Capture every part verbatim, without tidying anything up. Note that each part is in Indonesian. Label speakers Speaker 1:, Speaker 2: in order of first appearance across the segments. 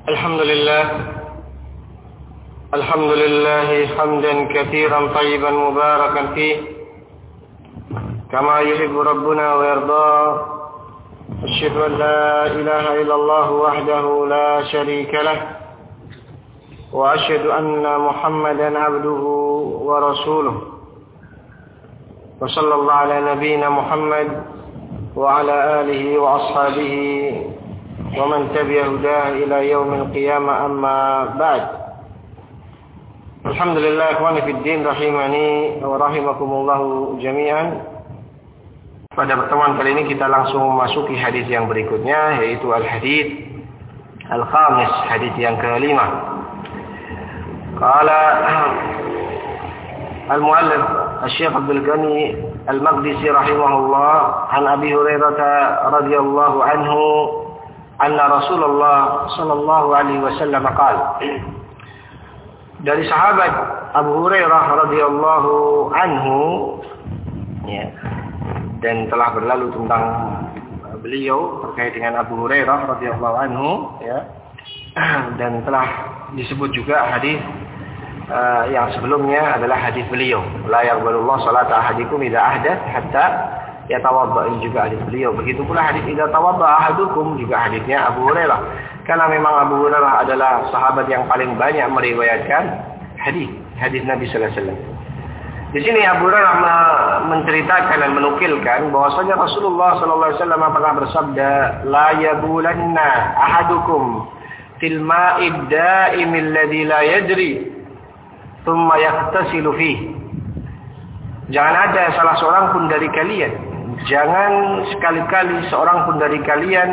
Speaker 1: الحمد لله الحمد لله حمدا كثيرا طيبا مباركا فيه كما يحب ربنا ويرضى. أشهد أن لا إله إلا الله وحده لا شريك له وأشهد أن محمدا عبده ورسوله وصلى الله على نبينا محمد وعلى آله وأصحابه ومن تبع هداه إلى يوم القيامة. أما بعد. Alhamdulillah ikhwani fid din rahimani wa rahimakumullah jami'an. Pada pertemuan kali ini kita langsung memasuki hadis yang berikutnya, yaitu al-hadis al-khamis, hadis yang kelima. Qala al-muallif Asy-Syaikh Abdul Ghani Al-Maqdisi rahimahullah an Abi Hurairah radhiyallahu anhu anna Rasulullah sallallahu alaihi wasallam qala. Dari sahabat Abu Hurairah radhiyallahu anhu, ya, dan telah berlalu tentang beliau terkait dengan Abu Hurairah radhiyallahu anhu, ya, dan telah disebut juga hadis uh, yang sebelumnya adalah hadis beliau, la yaqbalullahu salata ahadikum idza ahdath hatta yatawadda, ini juga hadis beliau. Begitu pula hadis idza tawadda ahadukum, juga hadisnya Abu Hurairah. Karena memang Abu Hurairah adalah sahabat yang paling banyak meriwayatkan hadis hadis Nabi sallallahu alaihi wasallam. Di sini Abu Hurairah menceritakan dan menukilkan bahwasanya Rasulullah sallallahu alaihi wasallam pernah bersabda, la yabulanna ahadukum fil ma'id da'imil ladzi la yajri thumma yaghtasilu fihi. Jangan ada salah seorang pun dari kalian, jangan sekali-kali seorang pun dari kalian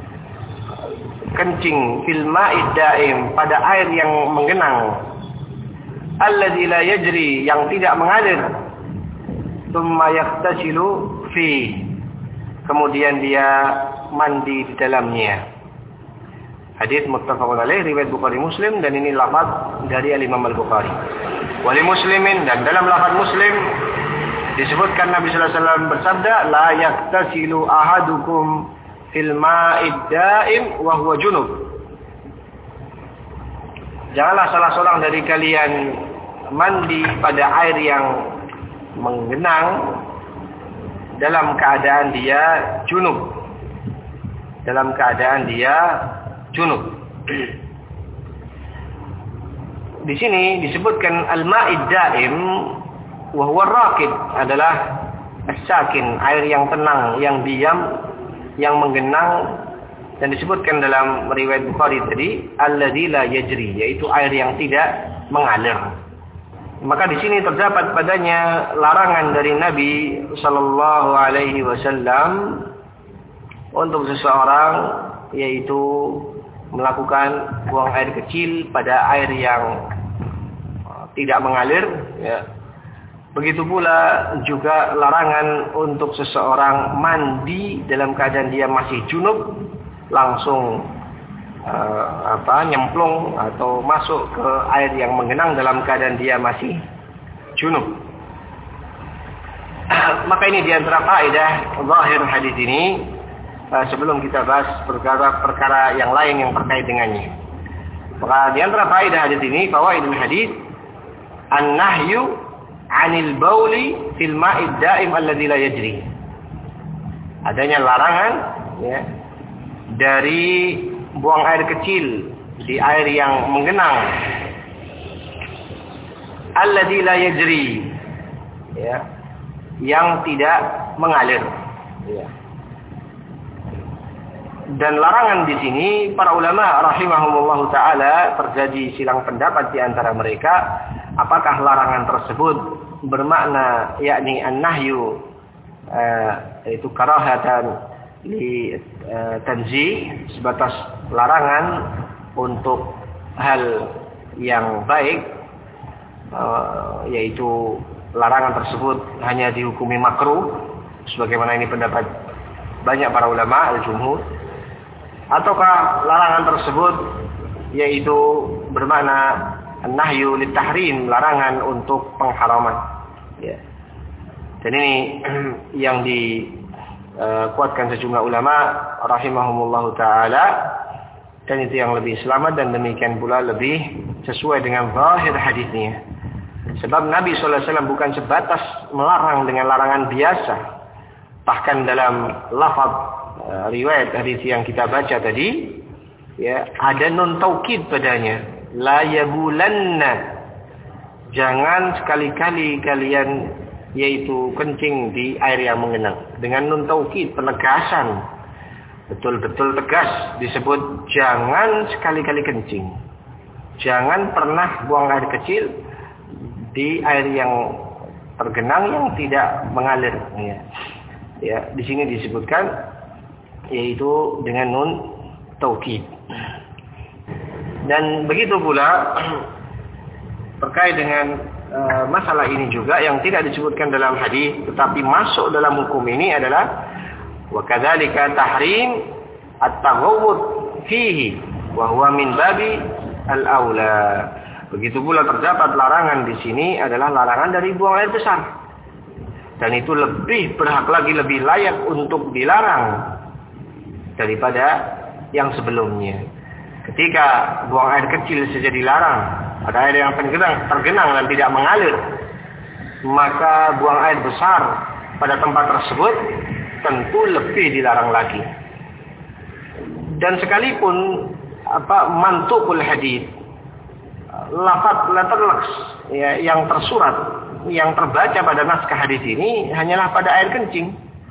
Speaker 1: kencing fil ma'id da'im, pada air yang menggenang, alladzi la yajri, yang tidak mengalir, thumma yaghtasilu fi, kemudian dia mandi di dalamnya. Hadis muttafaqun alaih, riwayat Bukhari Muslim, dan ini lafaz dari Imam Al-Bukhari. Wali Muslimin, dan dalam lafaz Muslim disebutkan Nabi sallallahu alaihi wasallam bersabda, la yaghtasilu ahadukum fil ma'id da'im wa huwa junub. Janganlah salah seorang dari kalian mandi pada air yang menggenang dalam keadaan dia junub. Dalam keadaan dia junub. Di sini disebutkan al-ma'id da'im wa huwa raqid, adalah as-sakin, air yang tenang, yang diam, yang menggenang, dan disebutkan dalam riwayat Bukhari tadi alladzi la yajri, yaitu air yang tidak mengalir. Maka di sini terdapat padanya larangan dari Nabi sallallahu alaihi wasallam untuk seseorang, yaitu melakukan buang air kecil pada air yang tidak mengalir, ya. Begitu pula juga larangan untuk seseorang mandi dalam keadaan dia masih junub, langsung uh, apa nyemplung atau masuk ke air yang menggenang dalam keadaan dia masih junub. Maka ini di antara faedah zahir hadis ini, uh, sebelum kita bahas perkara-perkara yang lain yang terkait dengannya. Maka di antara faedah hadis ini, fawaidul hadis, an-nahyu 'anil bauli fil ma'id da'im alladzi la yajri. Adanya larangan, ya, dari buang air kecil di air yang menggenang, alladzi la yajri, ya, yang tidak mengalir, ya. Dan larangan di sini para ulama rahimahumullah taala terjadi silang pendapat di antara mereka, apakah larangan tersebut bermakna yakni an-nahyu uh, itu karahatan li uh, tanzih, sebatas larangan untuk hal yang baik, uh, yaitu larangan tersebut hanya dihukumi makruh, sebagaimana ini pendapat banyak para ulama al-jumhur, ataukah larangan tersebut yaitu bermakna an-nahyu lit-tahrim, larangan untuk pengharaman, ya. Dan ini yang dikuatkan sejumlah ulama rahimahumullahu taala Dan itu yang lebih selamat dan demikian pula lebih sesuai dengan zahir hadisnya. Sebab Nabi sallallahu alaihi wasallam bukan sebatas melarang dengan larangan biasa. Bahkan dalam lafaz uh, riwayat hadis yang kita baca tadi, ya, ada nun taukid padanya. La yabulanna. Jangan sekali-kali kalian yaitu kencing di air yang mengenang. Dengan nun taukid, penegasan. Betul-betul tegas disebut jangan sekali-kali kencing. Jangan pernah buang air kecil di air yang tergenang yang tidak mengalir. Ya, ya di sini disebutkan yaitu dengan nun taukid. Dan begitu pula terkait dengan uh, masalah ini juga yang tidak disebutkan dalam hadis tetapi masuk dalam hukum ini adalah wa kadzalika tahrim at-taghawwud fihi wa huwa min babi al-aula. Begitu pula terdapat larangan di sini adalah larangan dari buang air besar. Dan itu lebih berhak lagi, lebih layak untuk dilarang daripada yang sebelumnya. Ketika buang air kecil saja dilarang, ada air yang tergenang, tergenang dan tidak mengalir, maka buang air besar pada tempat tersebut tentu lebih dilarang lagi. Dan sekalipun apa mantuqul hadits, lafaz letterleks ya, yang tersurat, yang terbaca pada naskah hadis ini hanyalah pada air kencing.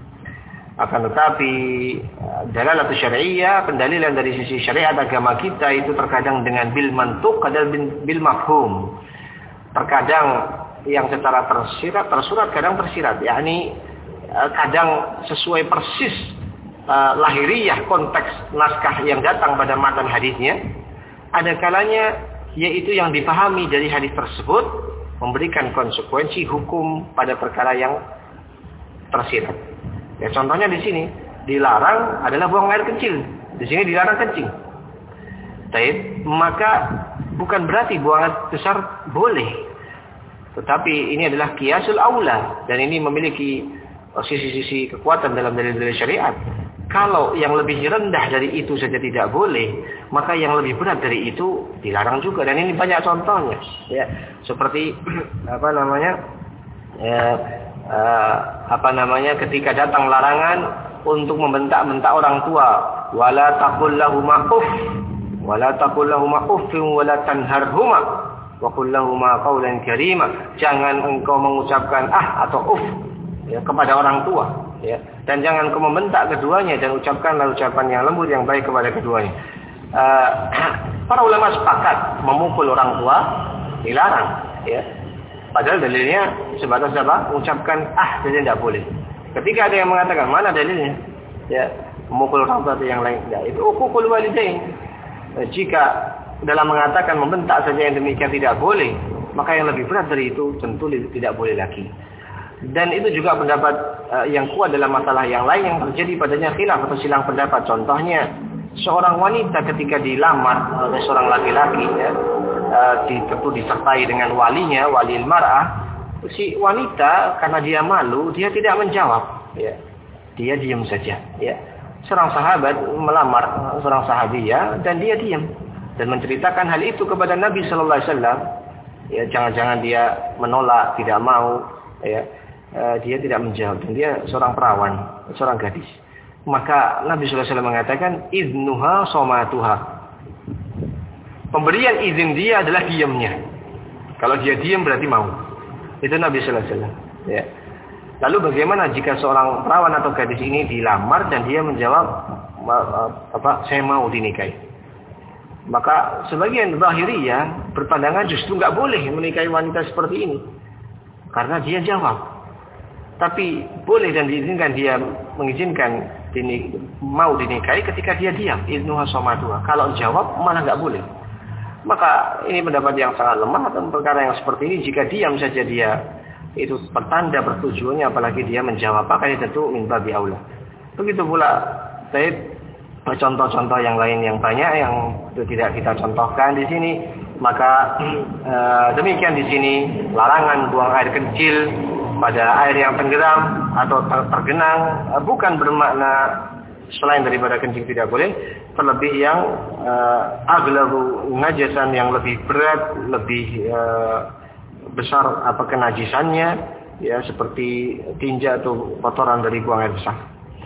Speaker 1: Akan tetapi dalalatul syar'iyyah, pendalilan dari sisi syariat agama kita itu terkadang dengan bil mantuq, kadang bil mafhum. Terkadang yang secara tersirat tersurat, kadang tersirat, yakni kadang sesuai persis uh, lahiriah konteks naskah yang datang pada matan hadisnya. Ada kalanya yaitu yang dipahami dari hadis tersebut memberikan konsekuensi hukum pada perkara yang tersirat. Ya, contohnya di sini dilarang adalah buang air kecil. Di sini dilarang kencing. Baik, maka bukan berarti buang air besar boleh. Tetapi ini adalah qiyasul aula dan ini memiliki sisi-sisi kekuatan dalam dalil-dalil syariat. Kalau yang lebih rendah dari itu saja tidak boleh, maka yang lebih berat dari itu dilarang juga. Dan ini banyak contohnya, ya, seperti apa namanya, ya, uh, apa namanya, ketika datang larangan untuk membentak-bentak orang tua, wala taqul lahuma uff, wala taqul lahuma uffin wala tanharhuma, wa qul lahuma qawlan karima. Jangan engkau mengucapkan ah atau uff, ya, kepada orang tua, ya, dan jangan kau membentak keduanya dan ucapkanlah ucapan yang lembut yang baik kepada keduanya. Uh, para ulama sepakat memukul orang tua dilarang, ya. Padahal dalilnya sebatas apa? Mengucapkan ah saja tidak boleh. Ketika ada yang mengatakan mana dalilnya, ya, memukul orang tua atau yang lain, ya, itu uququl walidain. Jika dalam mengatakan membentak saja yang demikian tidak boleh, maka yang lebih berat dari itu tentu tidak boleh lagi. Dan itu juga pendapat uh, yang kuat dalam masalah yang lain yang terjadi padanya khilaf atau silang pendapat. Contohnya, seorang wanita ketika dilamar oleh seorang laki-laki, ya, uh, tentu disertai dengan walinya, wali mar'ah. Si wanita karena dia malu, dia tidak menjawab, ya. Dia diam saja, ya. Seorang sahabat melamar seorang sahabiah dan dia diam dan menceritakan hal itu kepada Nabi sallallahu alaihi wasallam. Ya, jangan-jangan dia menolak, tidak mau, ya. Uh, dia tidak menjawab dan dia seorang perawan, seorang gadis. Maka Nabi sallallahu alaihi wasallam mengatakan iznuha somatuha. Pemberian izin dia adalah diamnya. Kalau dia diam berarti mau. Itu Nabi sallallahu alaihi wasallam, ya. Lalu bagaimana jika seorang perawan atau gadis ini dilamar dan dia menjawab apa, saya mau dinikahi? Maka sebagian zahiriyah berpandangan justru enggak boleh menikahi wanita seperti ini. Karena dia jawab. Tapi boleh dan diizinkan dia mengizinkan dini, mau dinikahi ketika dia diam. Iznuha somatuha. Kalau jawab malah enggak boleh. Maka ini pendapat yang sangat lemah dan perkara yang seperti ini jika diam saja dia itu pertanda pertujuannya, apalagi dia menjawab, maka itu tentu min babi aula. Begitu pula saya contoh-contoh yang lain yang banyak yang tidak kita contohkan di sini. Maka eh, demikian di sini larangan buang air kecil pada air yang tenggelam atau ter tergenang bukan bermakna selain daripada kencing tidak boleh, terlebih yang uh, aghlabu najasan, yang lebih berat, lebih uh, besar apa kenajisannya, ya seperti tinja atau kotoran dari buang air besar.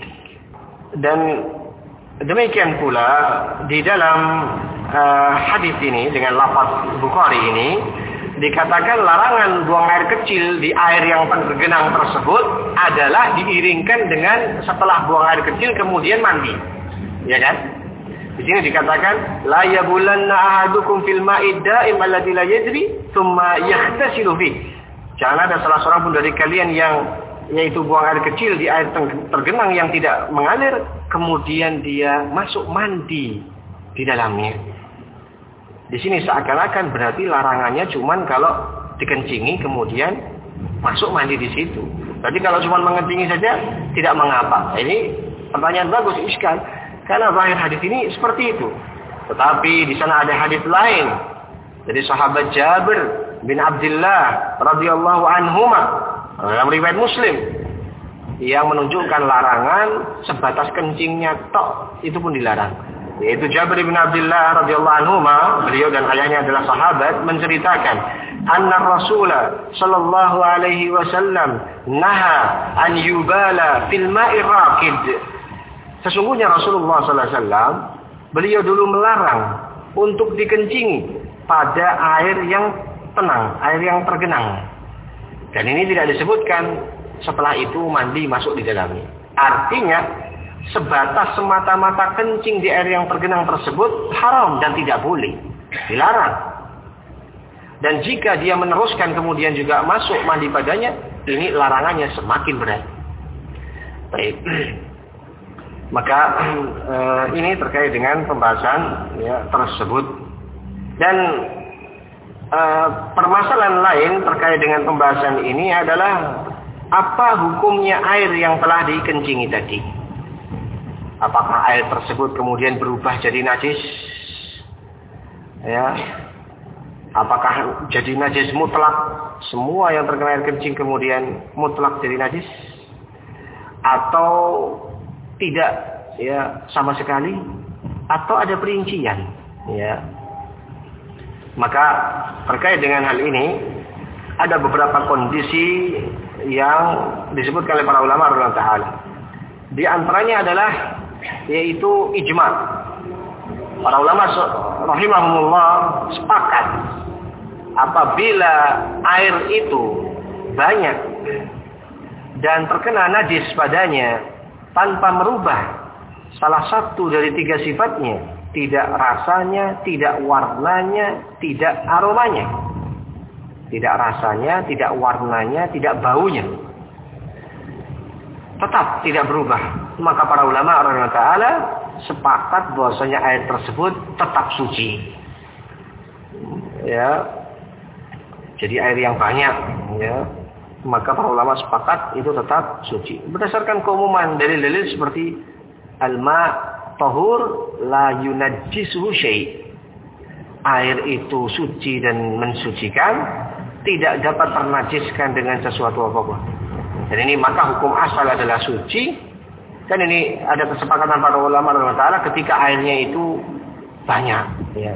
Speaker 1: Dan demikian pula di dalam uh, hadis ini dengan lafaz Bukhari ini dikatakan larangan buang air kecil di air yang tergenang tersebut adalah diiringkan dengan setelah buang air kecil kemudian mandi. Ya kan? Di sini dikatakan la yabulanna ahadukum fil ma'id da'im alladzi la yajri thumma yaghtasilu fi. Jangan ada salah seorang pun dari kalian yang yaitu buang air kecil di air tergenang yang tidak mengalir kemudian dia masuk mandi di dalamnya. Di sini seakan-akan berarti larangannya cuman kalau dikencingi kemudian masuk mandi di situ. Berarti kalau cuma mengencingi saja tidak mengapa. Ini pertanyaan bagus, iskal. Karena zahir hadis ini seperti itu. Tetapi di sana ada hadis lain dari sahabat Jabir bin Abdullah radhiyallahu anhuma dalam riwayat Muslim yang menunjukkan larangan sebatas kencingnya tok, itu pun dilarang. Yaitu Jabir bin Abdullah radhiyallahu anhuma, beliau dan ayahnya adalah sahabat, menceritakan anna Rasulullah sallallahu alaihi wasallam naha an yubala fil ma'ir raqid. Sesungguhnya Rasulullah sallallahu alaihi wasallam beliau dulu melarang untuk dikencingi pada air yang tenang, air yang tergenang. Dan ini tidak disebutkan setelah itu mandi masuk di dalamnya. Artinya sebatas semata-mata kencing di air yang tergenang tersebut haram dan tidak boleh, dilarang. Dan jika dia meneruskan kemudian juga masuk mandi padanya, ini larangannya semakin berat. Baik. Maka eh, ini terkait dengan pembahasan ya, tersebut. Dan eh, permasalahan lain terkait dengan pembahasan ini adalah apa hukumnya air yang telah dikencingi tadi. Apakah air tersebut kemudian berubah jadi najis? Ya. Apakah jadi najis mutlak? Semua yang terkena air kencing kemudian mutlak jadi najis? Atau tidak, ya, sama sekali? Atau ada perincian? Ya. Maka terkait dengan hal ini ada beberapa kondisi yang disebutkan oleh para ulama radhiyallahu taala. Di antaranya adalah yaitu ijma. Para ulama rahimahumullah sepakat apabila air itu banyak dan terkena najis padanya tanpa merubah salah satu dari tiga sifatnya, tidak rasanya, tidak warnanya, tidak aromanya. Tidak rasanya, tidak warnanya, tidak baunya. Tetap tidak berubah. Maka para ulama radhiyallahu taala sepakat bahwasanya air tersebut tetap suci. Ya. Jadi air yang banyak, ya. Maka para ulama sepakat itu tetap suci. Berdasarkan keumuman dalil-dalil seperti al-ma' tahur la yunajjisuhu syai'. Air itu suci dan mensucikan, tidak dapat ternajiskan dengan sesuatu apapun. Dan ini maka hukum asal adalah suci. Dan ini ada kesepakatan para ulama radhiyallahu taala ketika airnya itu banyak. Ya.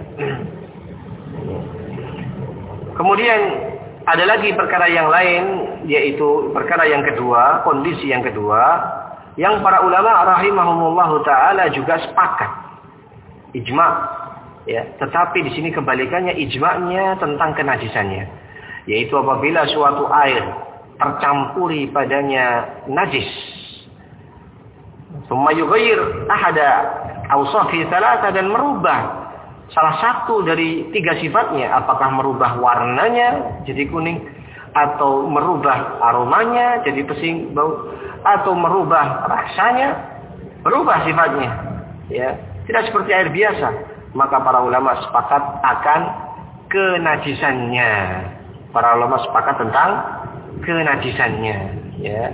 Speaker 1: Kemudian ada lagi perkara yang lain, yaitu perkara yang kedua, kondisi yang kedua, yang para ulama rahimahumullahu taala juga sepakat, ijma. Ya, tetapi di sini kebalikannya, ijma'nya tentang kenajisannya, yaitu apabila suatu air tercampuri padanya najis, thumma yughayyir ahada awsafi thalatha, dan merubah salah satu dari tiga sifatnya, apakah merubah warnanya jadi kuning, atau merubah aromanya jadi pesing bau, atau merubah rasanya, berubah sifatnya, ya, tidak seperti air biasa, maka para ulama sepakat akan kenajisannya. Para ulama sepakat tentang kenajisannya, ya.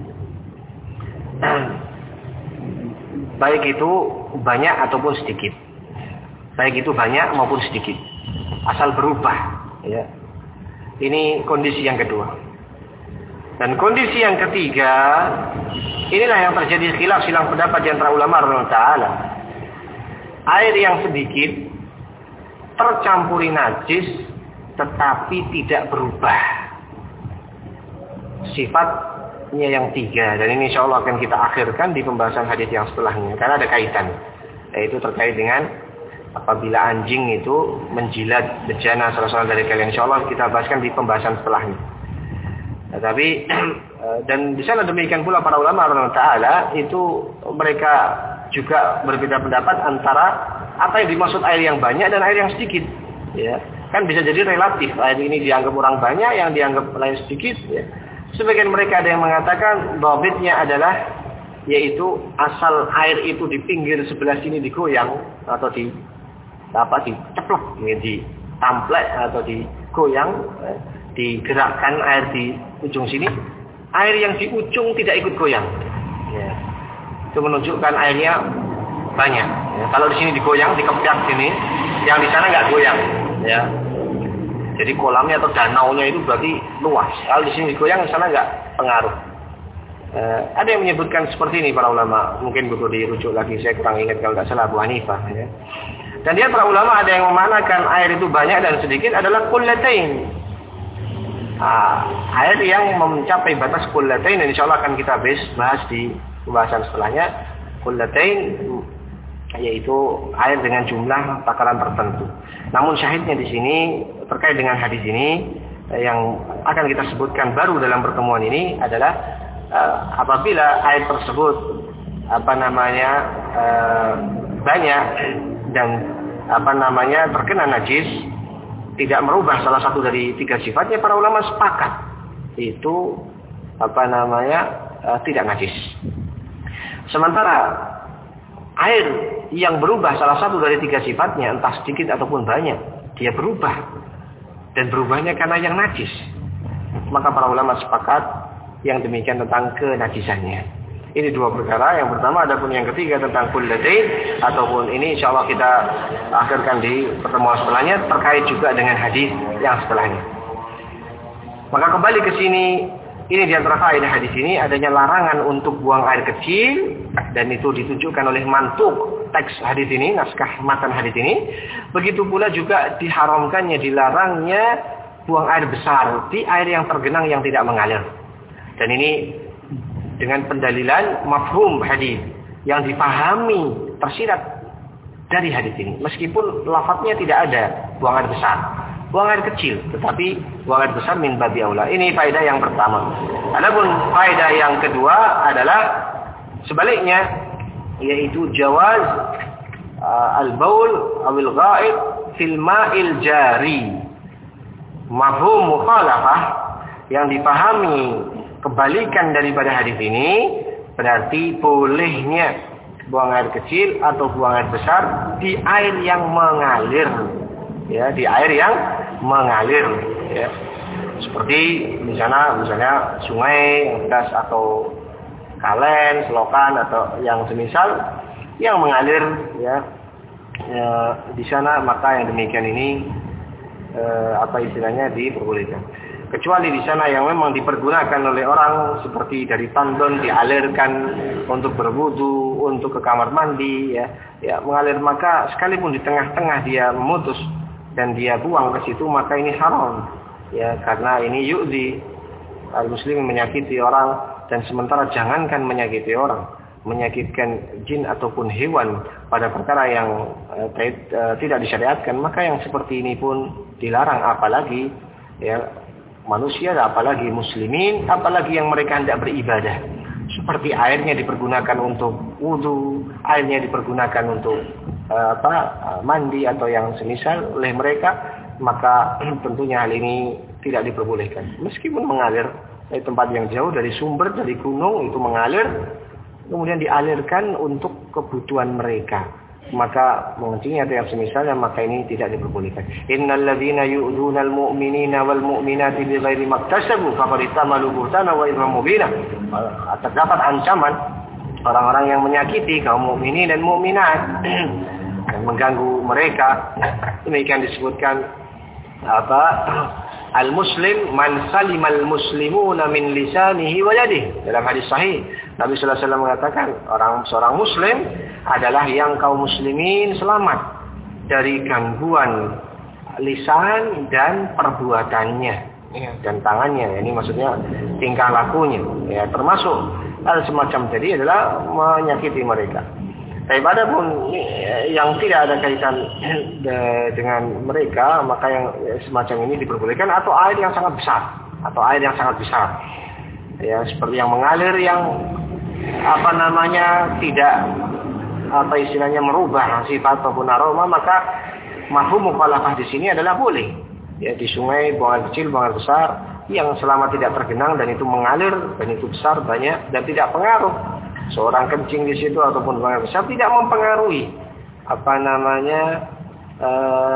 Speaker 1: Baik itu banyak ataupun sedikit. Baik itu banyak maupun sedikit. Asal berubah, ya. Ini kondisi yang kedua. Dan kondisi yang ketiga inilah yang terjadi khilaf silang pendapat di antara ulama radhiyallahu taala. Air yang sedikit tercampuri najis tetapi tidak berubah sifatnya yang tiga, dan ini insyaallah akan kita akhirkan di pembahasan hadis yang setelahnya karena ada kaitan, yaitu terkait dengan apabila anjing itu menjilat bejana salah seorang dari kalian. Insyaallah kita bahaskan di pembahasan setelahnya. Nah, tapi dan di sana demikian pula para ulama radhiyallahu taala itu mereka juga berbeda pendapat antara apa yang dimaksud air yang banyak dan air yang sedikit. Ya, kan bisa jadi relatif. Air ini dianggap orang banyak, yang dianggap lain sedikit. Ya. Sebagian mereka ada yang mengatakan dhabitnya adalah yaitu asal air itu di pinggir sebelah sini digoyang atau di apa diceplok, ya, ditamplek atau digoyang, ya, digerakkan air di ujung sini, air yang di ujung tidak ikut goyang. Ya. Itu menunjukkan airnya banyak. Ya. Kalau di sini digoyang, dikepyak sini, yang di sana nggak goyang. Ya. Jadi kolamnya atau danaunya itu berarti luas. Kalau di sini digoyang, di sana nggak pengaruh. Eh, ada yang menyebutkan seperti ini para ulama. Mungkin butuh dirujuk lagi. Saya kurang ingat kalau nggak salah Abu Hanifah. Ya. Dan dia para ulama ada yang memanakan air itu banyak dan sedikit adalah kullatain. Ah, air yang mencapai batas kullatain, dan insyaallah akan kita bahas di pembahasan setelahnya. Kullatain yaitu air dengan jumlah takaran tertentu. Namun syahidnya di sini terkait dengan hadis ini yang akan kita sebutkan baru dalam pertemuan ini adalah uh, apabila air tersebut apa namanya uh, banyak dan apa namanya terkena najis, tidak merubah salah satu dari tiga sifatnya, para ulama sepakat itu apa namanya uh, tidak najis. Sementara air yang berubah salah satu dari tiga sifatnya, entah sedikit ataupun banyak, dia berubah dan berubahnya karena yang najis, maka para ulama sepakat yang demikian tentang kenajisannya. Ini dua perkara. Yang pertama, adapun yang ketiga tentang kullatain ataupun ini insyaallah kita akhirkan di pertemuan setelahnya terkait juga dengan hadis yang setelahnya. Maka kembali ke sini, ini di antara faedah hadis ini adanya larangan untuk buang air kecil, dan itu ditunjukkan oleh mantuk teks hadis ini, naskah matan hadis ini. Begitu pula juga diharamkannya, dilarangnya buang air besar di air yang tergenang yang tidak mengalir. Dan ini dengan pendalilan mafhum hadis yang dipahami tersirat dari hadis ini. Meskipun lafadznya tidak ada buang air besar, buang air kecil, tetapi buang air besar min babi aula. Ini faedah yang pertama. Adapun faedah yang kedua adalah sebaliknya, yaitu jawaz uh, al-baul awil ghaib fil ma'il jari. Mafhum mukhalafah yang dipahami kebalikan daripada hadis ini berarti bolehnya buang air kecil atau buang air besar di air yang mengalir. Ya, di air yang mengalir, ya. Seperti di sana misalnya sungai yang deras atau kalen, selokan atau yang semisal yang mengalir, ya. Ya, di sana maka yang demikian ini eh, apa istilahnya diperbolehkan. Kecuali di sana yang memang dipergunakan oleh orang seperti dari tandon dialirkan untuk berwudu, untuk ke kamar mandi, ya, ya mengalir, maka sekalipun di tengah-tengah dia memutus dan dia buang ke situ, maka ini haram, ya, karena ini yu'zi al-muslim, menyakiti orang. Dan sementara jangankan menyakiti orang, menyakitkan jin ataupun hewan pada perkara yang uh, uh, tidak disyariatkan, maka yang seperti ini pun dilarang, apalagi ya manusia, apalagi muslimin, apalagi yang mereka hendak beribadah. Seperti airnya dipergunakan untuk wudu, airnya dipergunakan untuk uh, apa uh, mandi atau yang semisal oleh mereka, maka tentunya hal ini tidak diperbolehkan. Meskipun mengalir dari tempat yang jauh, dari sumber, dari gunung itu mengalir, kemudian dialirkan untuk kebutuhan mereka, maka mengencingnya atau yang semisalnya, maka ini tidak diperbolehkan. Innal ladzina yu'dzunal mu'minina wal mu'minati bighairi maktasabu faqad ihtamalu buhtana wa ithman mubina. Terdapat ancaman orang-orang yang menyakiti kaum mukminin dan mukminat dan mengganggu mereka. Demikian disebutkan apa? Al-muslim man salimal muslimuna min lisanihi wa yadihi, dalam hadis sahih. Nabi sallallahu alaihi wasallam mengatakan orang seorang muslim adalah yang kaum muslimin selamat dari gangguan lisan dan perbuatannya ya, dan tangannya. Ini maksudnya tingkah lakunya ya, termasuk hal semacam tadi adalah menyakiti mereka. Tapi adapun yang tidak ada kaitan dengan mereka, maka yang semacam ini diperbolehkan, atau air yang sangat besar, atau air yang sangat besar, ya seperti yang mengalir yang apa namanya tidak apa istilahnya merubah sifat ataupun aroma, maka mafhum mukhalafah di sini adalah boleh. Ya di sungai buangan kecil, buangan besar yang selama tidak tergenang dan itu mengalir dan itu besar banyak dan tidak pengaruh. Seorang kencing di situ ataupun buangan besar tidak mempengaruhi apa namanya e,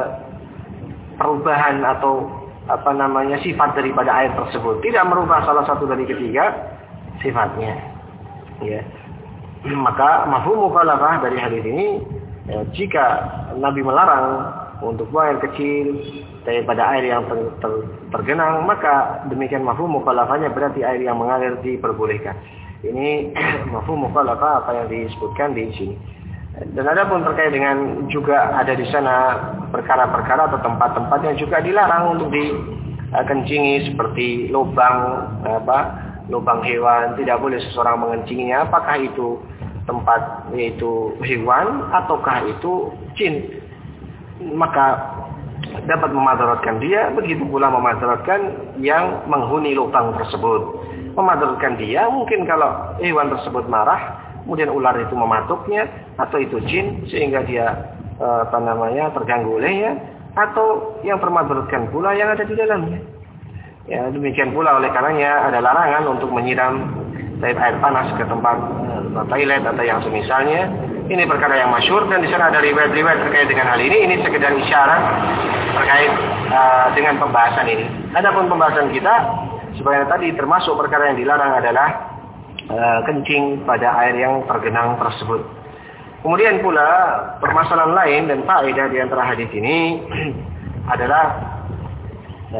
Speaker 1: perubahan atau apa namanya sifat daripada air tersebut, tidak merubah salah satu dari ketiga sifatnya. Ya. Maka mafhum mukhalafah dari hadis ini ya, jika Nabi melarang untuk buang air kecil daripada air yang ter, ter, tergenang, maka demikian mafhum mukhalafahnya berarti air yang mengalir diperbolehkan. Ini mafhum mukhalafah apa yang disebutkan di sini. Dan ada pun terkait dengan juga ada di sana perkara-perkara atau tempat-tempat yang juga dilarang untuk dikencingi seperti lubang apa lubang hewan, tidak boleh seseorang mengencinginya, apakah itu tempat yaitu hewan ataukah itu jin, maka dapat memadaratkan dia, begitu pula memadaratkan yang menghuni lubang tersebut. Memadaratkan dia mungkin kalau hewan tersebut marah, kemudian ular itu mematuknya, atau itu jin sehingga dia e, apa namanya terganggu olehnya, atau yang termadaratkan pula yang ada di dalamnya. Ya demikian pula oleh karenanya ada larangan untuk menyiram air panas ke tempat e, toilet atau yang semisalnya. Ini perkara yang masyhur dan di sana ada riwayat-riwayat terkait dengan hal ini. Ini sekedar isyarat terkait e, dengan pembahasan ini. Adapun pembahasan kita sebenarnya tadi termasuk perkara yang dilarang adalah e, kencing pada air yang tergenang tersebut. Kemudian pula permasalahan lain dan faedah di antara hadis ini adalah e,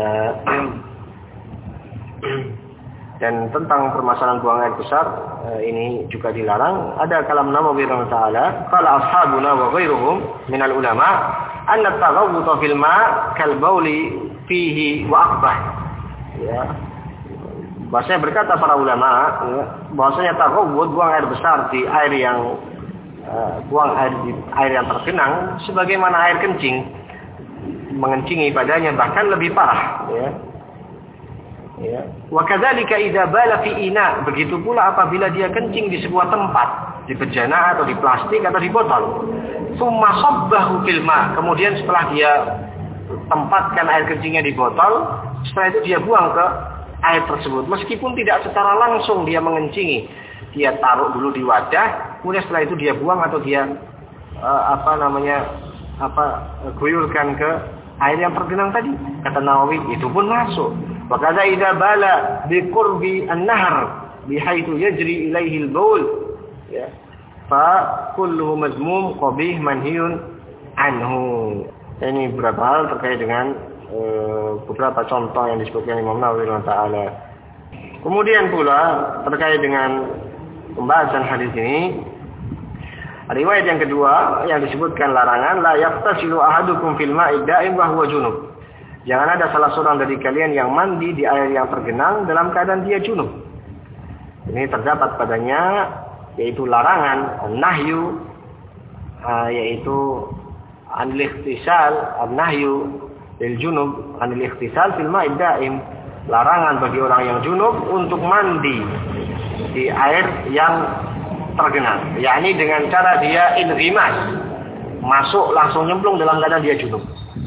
Speaker 1: dan tentang permasalahan buang air besar e, ini juga dilarang. Ada kalam Nawawi rahimahullah, qala ashabuna wa ghairuhum minal ulama anna at-taghawwut fil ma' kal bauli fihi wa aqbah. Ya. Bahasanya berkata para ulama, ya, bahasanya taghawwud buang air besar di air yang uh, buang air di air yang tergenang sebagaimana air kencing, mengencingi padanya bahkan lebih parah, ya. Ya. Wa kadzalika idza bala fi ina, begitu pula apabila dia kencing di sebuah tempat, di bejana atau di plastik atau di botol. Tsumma sabbahu fil ma, kemudian setelah dia tempatkan air kencingnya di botol, setelah itu dia buang ke air tersebut, meskipun tidak secara langsung dia mengencingi, dia taruh dulu di wadah, kemudian setelah itu dia buang atau dia uh, apa namanya apa guyurkan ke air yang tergenang tadi. Kata Nawawi itu pun masuk. Wa kadza idza bala bi qurbi an-nahr bihaitsu yajri ilaihi al-baul, ya, fa kulluhu mazmum qabih manhiyun anhu. Ini beberapa hal terkait dengan beberapa contoh yang disebutkan Imam Nawawi Ta'ala. Kemudian pula terkait dengan pembahasan hadis ini, riwayat yang kedua yang disebutkan larangan la yaftasilu ahadukum fil ma'i da'im wa huwa junub. Jangan ada salah seorang dari kalian yang mandi di air yang tergenang dalam keadaan dia junub. Ini terdapat padanya yaitu larangan nahyu, yaitu an-ikhtisal, an-nahyu lil junub anil ikhtisal fil ma'id da'im, larangan bagi orang yang junub untuk mandi di air yang tergenang, yakni dengan cara dia ingrimas, masuk langsung nyemplung dalam keadaan dia junub.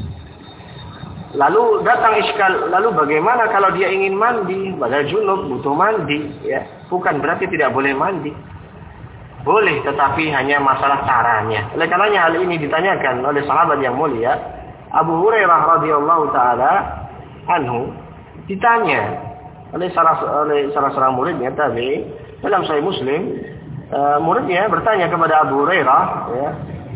Speaker 1: Lalu datang iskal, lalu bagaimana kalau dia ingin mandi, padahal junub butuh mandi, ya, bukan berarti tidak boleh mandi, boleh, tetapi hanya masalah caranya. Oleh karenanya hal ini ditanyakan oleh sahabat yang mulia Abu Hurairah radhiyallahu taala anhu, ditanya oleh salah oleh salah seorang muridnya tadi dalam Sahih Muslim, uh, muridnya bertanya kepada Abu Hurairah, ya,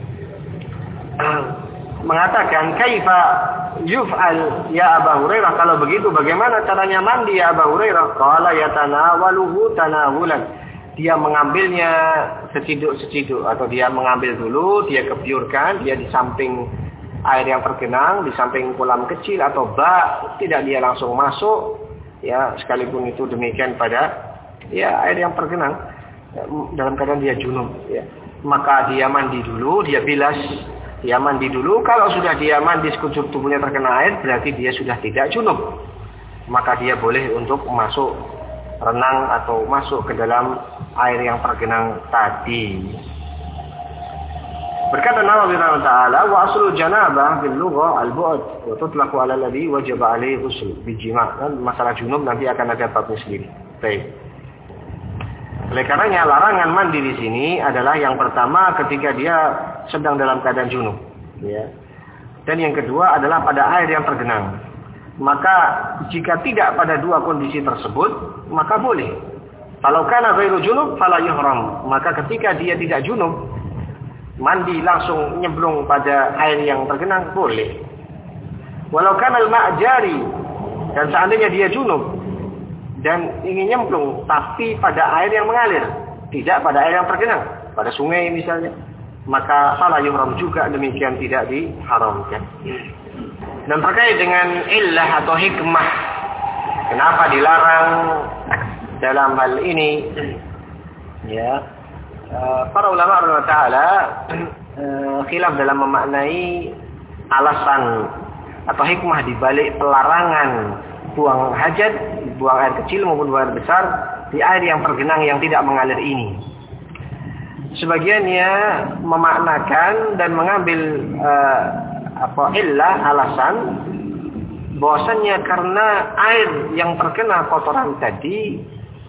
Speaker 1: mengatakan kaifa yuf'al ya Abu Hurairah, kalau begitu bagaimana caranya mandi ya Abu Hurairah? Qala yatanawaluhu tanawulan, dia mengambilnya seciduk-seciduk atau dia mengambil dulu, dia kebiurkan, dia di samping air yang tergenang, di samping kolam kecil atau bak, tidak dia langsung masuk, ya sekalipun itu demikian pada ya air yang tergenang dalam keadaan dia junub, ya. Maka dia mandi dulu, dia bilas, dia mandi dulu. Kalau sudah dia mandi sekujur tubuhnya terkena air, berarti dia sudah tidak junub. Maka dia boleh untuk masuk renang atau masuk ke dalam air yang tergenang tadi. Berkata Nawawi rahimahullah taala, wa aslul janabah bil lugha al-bu'd wa tutlaqu 'ala alladhi wajaba 'alaihi ghusl bi jima'. Dan masalah junub nanti akan ada babnya sendiri. Baik. Oleh karenanya larangan mandi di sini adalah yang pertama ketika dia sedang dalam keadaan junub, ya. Dan yang kedua adalah pada air yang tergenang. Maka jika tidak pada dua kondisi tersebut, maka boleh. Kalau kana ghairu junub fala yuhram. Maka ketika dia tidak junub, mandi langsung nyemplung pada air yang tergenang boleh. Walau kana al-ma' jari, dan seandainya dia junub dan ingin nyemplung tapi pada air yang mengalir, tidak pada air yang tergenang, pada sungai misalnya, maka fala yuhram juga, demikian tidak diharamkan. Dan terkait dengan illah atau hikmah kenapa dilarang dalam hal ini, ya, para ulama radhiyallahu taala khilaf dalam memaknai alasan atau hikmah di balik pelarangan buang hajat, buang air kecil maupun buang air besar di air yang tergenang yang tidak mengalir ini. Sebagiannya memaknakan dan mengambil uh, apa illah, alasan bahwasannya karena air yang terkena kotoran tadi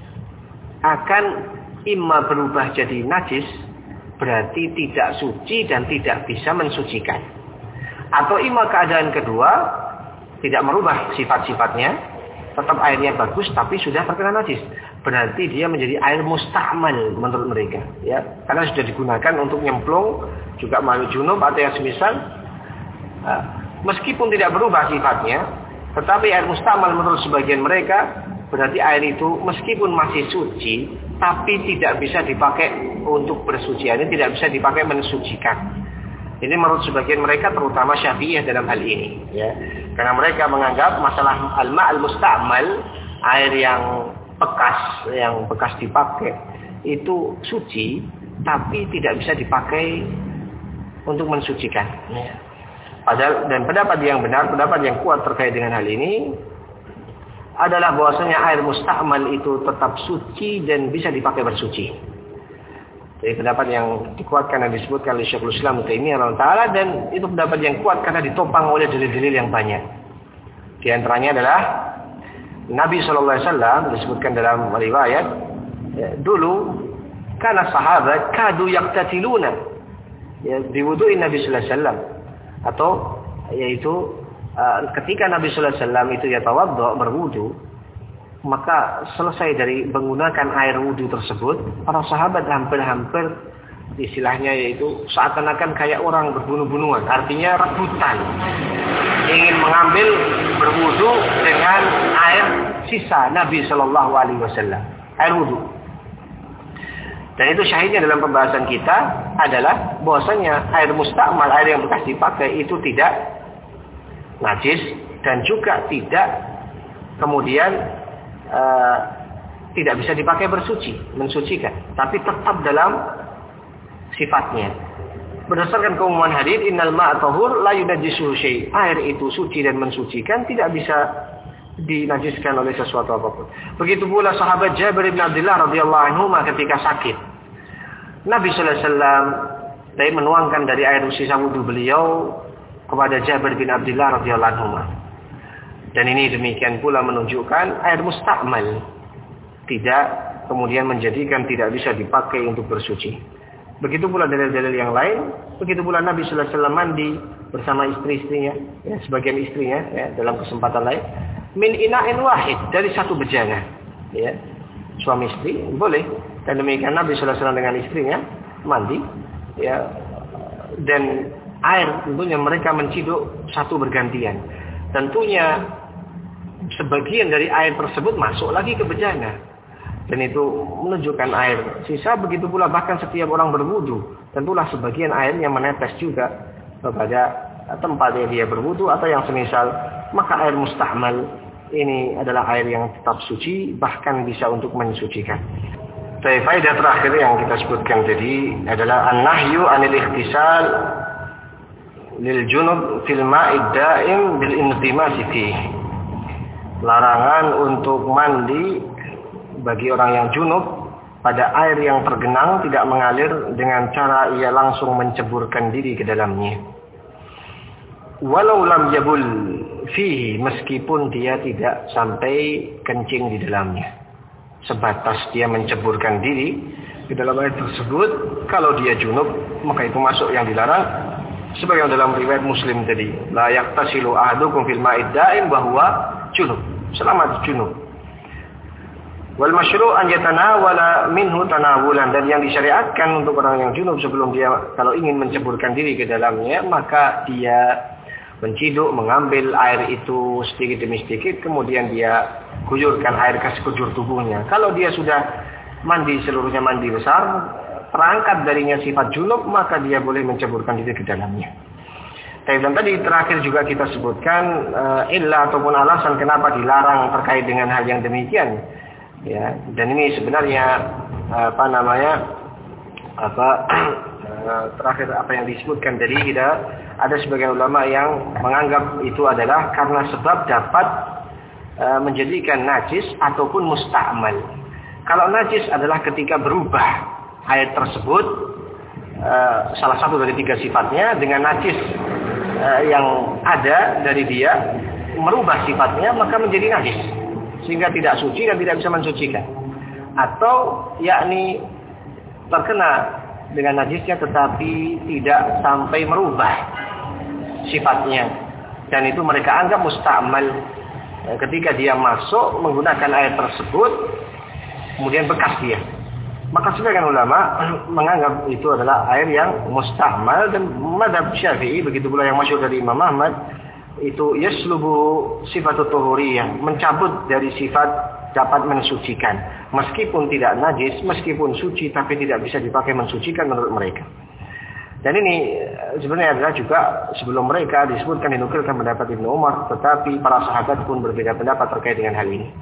Speaker 1: akan imma berubah jadi najis, berarti tidak suci dan tidak bisa mensucikan. Atau imma keadaan kedua, tidak merubah sifat-sifatnya, tetap airnya bagus tapi sudah terkena najis, berarti dia menjadi air musta'mal menurut mereka, ya, karena sudah digunakan untuk nyemplung, juga malu junub atau yang semisal. Meskipun tidak berubah sifatnya, tetapi air musta'mal menurut sebagian mereka berarti air itu meskipun masih suci tapi tidak bisa dipakai untuk bersucian, tidak bisa dipakai mensucikan. Ini menurut sebagian mereka, terutama Syafi'iyah dalam hal ini, ya. Karena mereka menganggap masalah al-ma' al-musta'mal, air yang bekas, yang bekas dipakai itu suci tapi tidak bisa dipakai untuk mensucikan, ya. Padahal, dan pendapat yang benar, pendapat yang kuat terkait dengan hal ini adalah bahwasanya air musta'mal itu tetap suci dan bisa dipakai bersuci. Jadi pendapat yang dikuatkan dan disebutkan oleh Syekhul Islam Ibnu Taimiyah rahimahullah taala, dan itu pendapat yang kuat karena ditopang oleh dalil-dalil yang banyak. Di antaranya adalah Nabi sallallahu alaihi wasallam disebutkan dalam riwayat, ya, dulu kana sahabat kadu yaqtatiluna, ya, diwuduin Nabi sallallahu alaihi wasallam, atau yaitu uh, ketika Nabi sallallahu alaihi wasallam itu yatawaddo, berwudu, maka selesai dari menggunakan air wudu tersebut, para sahabat hampir-hampir istilahnya yaitu seakan-akan kayak orang berbunuh-bunuhan, artinya rebutan ingin mengambil berwudu dengan air sisa Nabi sallallahu alaihi wasallam, air wudu. Dan itu syahidnya dalam pembahasan kita adalah bahwasanya air musta'mal, air yang bekas dipakai itu tidak najis dan juga tidak kemudian Uh, tidak bisa dipakai bersuci, mensucikan, tapi tetap dalam sifatnya. Berdasarkan keumuman hadis, innal ma'a tahur la yunajjisuhu syai'. Air itu suci dan mensucikan, tidak bisa dinajiskan oleh sesuatu apapun. Begitu pula sahabat Jabir bin Abdullah radhiyallahu anhu ketika sakit. Nabi sallallahu alaihi wasallam dari menuangkan dari air sisa wudu beliau kepada Jabir bin Abdullah radhiyallahu anhu. Dan ini demikian pula menunjukkan air musta'mal tidak kemudian menjadikan tidak bisa dipakai untuk bersuci. Begitu pula dalil-dalil yang lain. Begitu pula Nabi sallallahu alaihi wasallam mandi bersama istri-istrinya, ya, sebagian istrinya, ya, dalam kesempatan lain, min ina'in wahid, dari satu bejana, ya, suami istri boleh. Dan demikian Nabi sallallahu alaihi wasallam dengan istrinya mandi, ya, dan air tentunya mereka menciduk satu bergantian. Tentunya sebagian dari air tersebut masuk lagi ke bejana. dan itu menunjukkan air sisa. Begitu pula bahkan setiap orang berwudu, tentulah sebagian air yang menetes juga kepada tempat yang dia berwudu atau yang semisal, maka air musta'mal ini adalah air yang tetap suci, bahkan bisa untuk mensucikan. Tapi faedah terakhir yang kita sebutkan tadi adalah an-nahyu anil ikhtisal lil junub fil ma'id da'im bil intimasi fihi. Larangan untuk mandi bagi orang yang junub pada air yang tergenang tidak mengalir dengan cara ia langsung menceburkan diri ke dalamnya. Walau lam yabul fihi, meskipun dia tidak sampai kencing di dalamnya. Sebatas dia menceburkan diri di dalam air tersebut, kalau dia junub, maka itu masuk yang dilarang. Sebagai dalam riwayat Muslim tadi, la yaqtasilu ahadukum fil ma'id da'im bahwa junub, selama junub. Wal masyru' an yatanawala minhu tanawulan, dan yang disyariatkan untuk orang yang junub sebelum dia kalau ingin menceburkan diri ke dalamnya, maka dia menciduk, mengambil air itu sedikit demi sedikit, kemudian dia guyurkan air ke sekujur tubuhnya. Kalau dia sudah mandi seluruhnya mandi besar, terangkat darinya sifat junub, maka dia boleh menceburkan diri ke dalamnya. Dan tadi terakhir juga kita sebutkan uh, illa ataupun alasan kenapa dilarang terkait dengan hal yang demikian. Ya, dan ini sebenarnya apa namanya apa terakhir apa yang disebutkan tadi, kita ada sebagian ulama yang menganggap itu adalah karena sebab dapat e, menjadikan najis ataupun musta'mal. Kalau najis adalah ketika berubah air tersebut, e, salah satu dari tiga sifatnya dengan najis e, yang ada dari dia merubah sifatnya, maka menjadi najis sehingga tidak suci dan tidak bisa mensucikan. Atau yakni terkena dengan najisnya tetapi tidak sampai merubah sifatnya, dan itu mereka anggap musta'mal. Ketika dia masuk menggunakan air tersebut kemudian bekas dia, maka sebagian ulama menganggap itu adalah air yang musta'mal. Dan mazhab Syafi'i, begitu pula yang masyhur dari Imam Ahmad, itu yaslubu sifatut tuhuriyah, mencabut dari sifat dapat mensucikan, meskipun tidak najis, meskipun suci, tapi tidak bisa dipakai mensucikan menurut mereka. Dan ini sebenarnya adalah juga sebelum mereka disebutkan dinukilkan pendapat Ibnu Umar, tetapi para sahabat pun berbeda pendapat terkait dengan hal ini.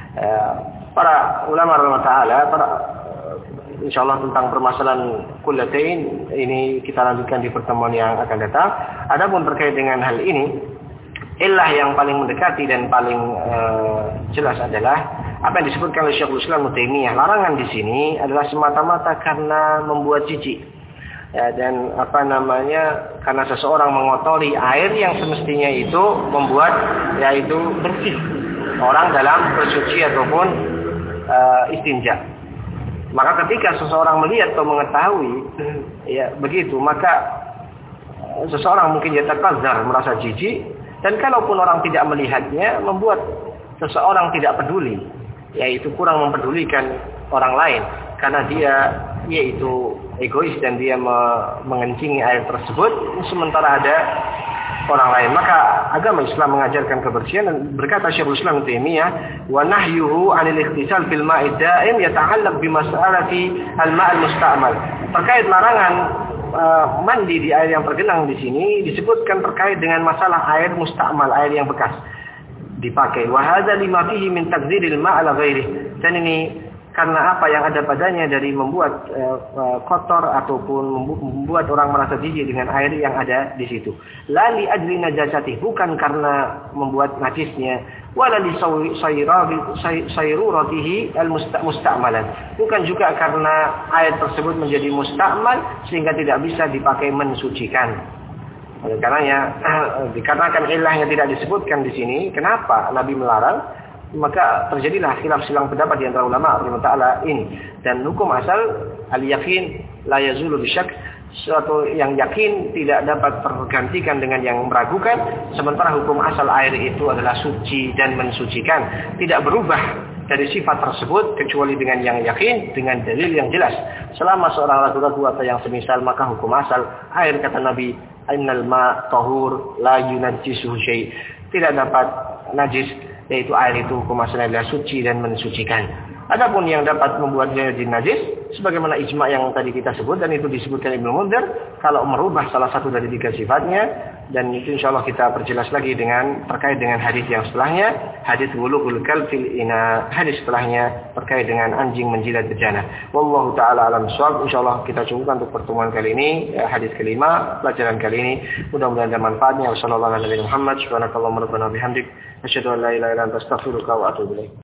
Speaker 1: Para ulama Allah Taala, para insyaallah tentang permasalahan kullatain ini kita lanjutkan di pertemuan yang akan datang. Adapun terkait dengan hal ini, ilah yang paling mendekati dan paling uh, jelas adalah apa yang disebutkan oleh Syekhul Islam Ibnu Taimiyah. Larangan di sini adalah semata-mata karena membuat jijik, ya, dan apa namanya karena seseorang mengotori air yang semestinya itu membuat yaitu bersih orang dalam bersuci ataupun uh, istinja. Maka ketika seseorang melihat atau mengetahui ya begitu, maka uh, seseorang mungkin yatakazzar, merasa jijik. Dan kalaupun orang tidak melihatnya, membuat seseorang tidak peduli, yaitu kurang mempedulikan orang lain, karena dia yaitu egois dan dia mengencingi air tersebut, sementara ada orang lain. Maka agama Islam mengajarkan kebersihan, dan berkata Syekhul Islam Ibnu Taimiyah, wa nahyuhu 'anil ikhtisal fil ma'id da'im yata'allaq bi mas'alati al-ma'al musta'mal. Terkait larangan Uh, mandi di air yang tergenang di sini disebutkan terkait dengan masalah air musta'mal, air yang bekas dipakai. Wa hadza lima fihi min tagdziril ma' ala ghairihi. Dan ini karena apa yang ada padanya dari membuat uh, uh, kotor ataupun membuat orang merasa jijik dengan air yang ada di situ. La li ajli najasati, bukan karena membuat najisnya, wala li sayruratihi al-musta'malan, bukan juga karena air tersebut menjadi musta'mal sehingga tidak bisa dipakai mensucikan. Oleh karenanya dikarenakan ilahnya tidak disebutkan di sini, kenapa Nabi melarang? Maka terjadilah khilaf silang pendapat di antara ulama Allah Taala ini. Dan hukum asal al-yakin la yazulu bisyak, suatu yang yakin tidak dapat tergantikan dengan yang meragukan. Sementara hukum asal air itu adalah suci dan mensucikan, tidak berubah dari sifat tersebut kecuali dengan yang yakin, dengan dalil yang jelas. Selama seorang ragu-ragu atau yang semisal, maka hukum asal air, kata Nabi, innal ma tahur la yunajjisuhu syai', tidak dapat najis, yaitu air itu hukum asalnya adalah suci dan mensucikan. Adapun yang dapat membuatnya jadi najis, sebagaimana ijma yang tadi kita sebut dan itu disebutkan Ibnu Mundzir, kalau merubah salah satu dari tiga sifatnya, dan itu insyaallah kita perjelas lagi dengan terkait dengan hadis yang setelahnya, hadis wulughul kalb fil ina, hadis setelahnya terkait dengan anjing menjilat bejana. Wallahu taala alam shawab. Insyaallah kita cukupkan untuk pertemuan kali ini, ya, hadis kelima pelajaran kali ini. Mudah-mudahan ada manfaatnya. Wassallallahu ala nabiyina Muhammad, subhanakallahumma rabbana bihamdik, asyhadu an la ilaha illa anta astaghfiruka wa atubu ilaik.